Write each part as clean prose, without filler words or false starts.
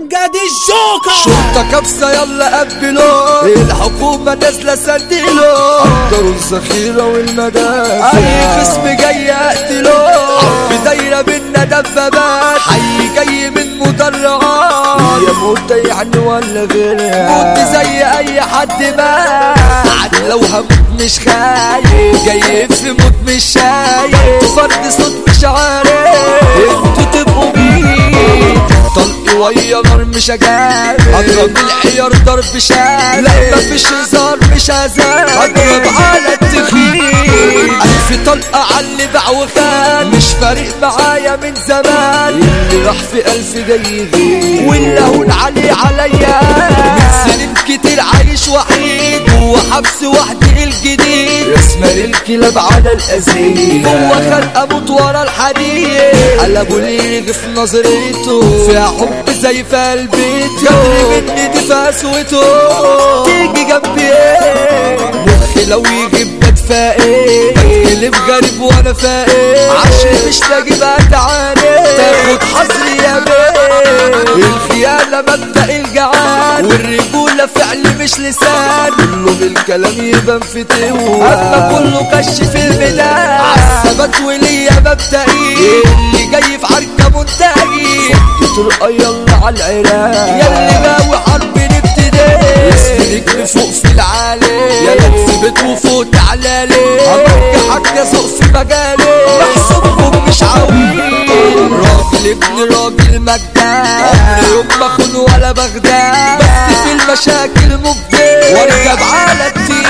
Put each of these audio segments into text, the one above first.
امجد الجوكر. شرطة كبسة يلا قبلوا، الحكومة نازلة سندلوا، قدروا الذخيرة والمدافع، اي خصم جاي اقتلوا، حرب دايرة بينا دبابات، حي جاي من مدرعات، يا موت يعني ولا غيرها، موت زي اي حد مات، لو هموت مش خايف، جاي في موت مش شايف، فرد صوت مش عارف انتوا تبقوا مين، طلق ويا نار مش هجاري، اضرب العيار ضرب شارع، لا مفيش هزار مش هزار، اضرب على التخين، الف طلقة عاللي باع وخان، مش فارق معايا من زمان، اللي راح في الف جاي يغير، واللي هون عليه عليا، من سنين كتير عايش وحيد، جوا حبس وحدي الجديد، رسمة للكلاب على الأزيل، جوا خلق اموت ورا الحديد، قلبوا لي في نظرته، فيها حب زي في قلبيته، جري مني دي فاسوته، تيجي جنبي ايه، مخي لو يجي بتفائل، بتقلب غريب وانا فاقد، عشان مش لاقي بقى تعاني، تاخد حظري يا بيه، الخيانة مبدأ الجعان، والرجولة فعل مش لسان، كله بالكلام يبان في تهوى، اما كله كش في الميدان، عالثبات وليا مبدئي، اللي جاي في عركة منتهي، طرقة يلا عالعراق، ياللي باوي حرب نبتدي، اسمي نجم فوق في العالي، يالا تثبت وفوق تعالالي، عمرك حاجة ذوق في مجالي، بحسبكم مش عويل، راجل ابن راجل مجدان، عمري يوم ما اخون ولا بغداد، بس في المشاكل مبدع، واركب على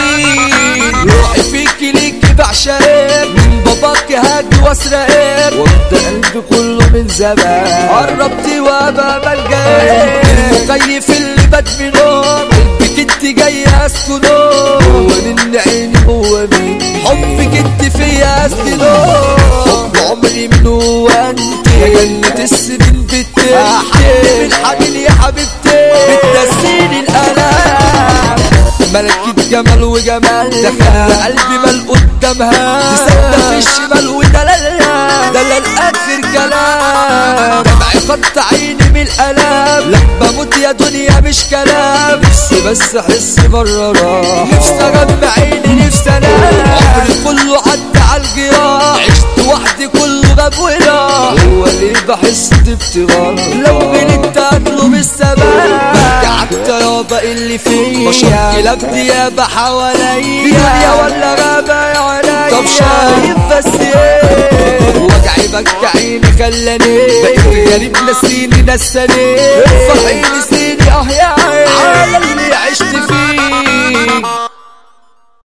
التين، روحي فيكي ليكي بعشقك، من باباك هاجي واسرقك، وابدا قلبي كله من زمان، قربتي وابقى ملجأك، المكيف اللي بدمنه، قلبك انت جاية اسكنه، هو من عيني هو من حبك انت فيا اسكنه، حب عمري منه وانت، يا جنة السنين بتحكي من حنين يا حبيبتي، بتنسيني الالام، ملكة جمال وجمال، دخل قلبي مال قدامها، تصدق في الشمال ودلالها، دلال اخر كلام، دمعي خط عيني من الالام، لا بموت يا دنيا مش كلام، نفسي بس احس بره راحة، نفسي اجمع عيني نفسي انام، عمري كله عدى عالجراح، عشت وحدي كله غاب وراح، هو ليه بحس بابتغار، لو غلطت اطلب السماء، برجعت يابا اللي فيا، بشر كلاب ديابة حواليا، دنيا ولا غابة يا عليا، طب شايف بس ايه، وجعي بكى عيني خلاني، بقيت غريب نسيني نساني، ارفعيني سيني اه يا عين، على اللي عشت فيه،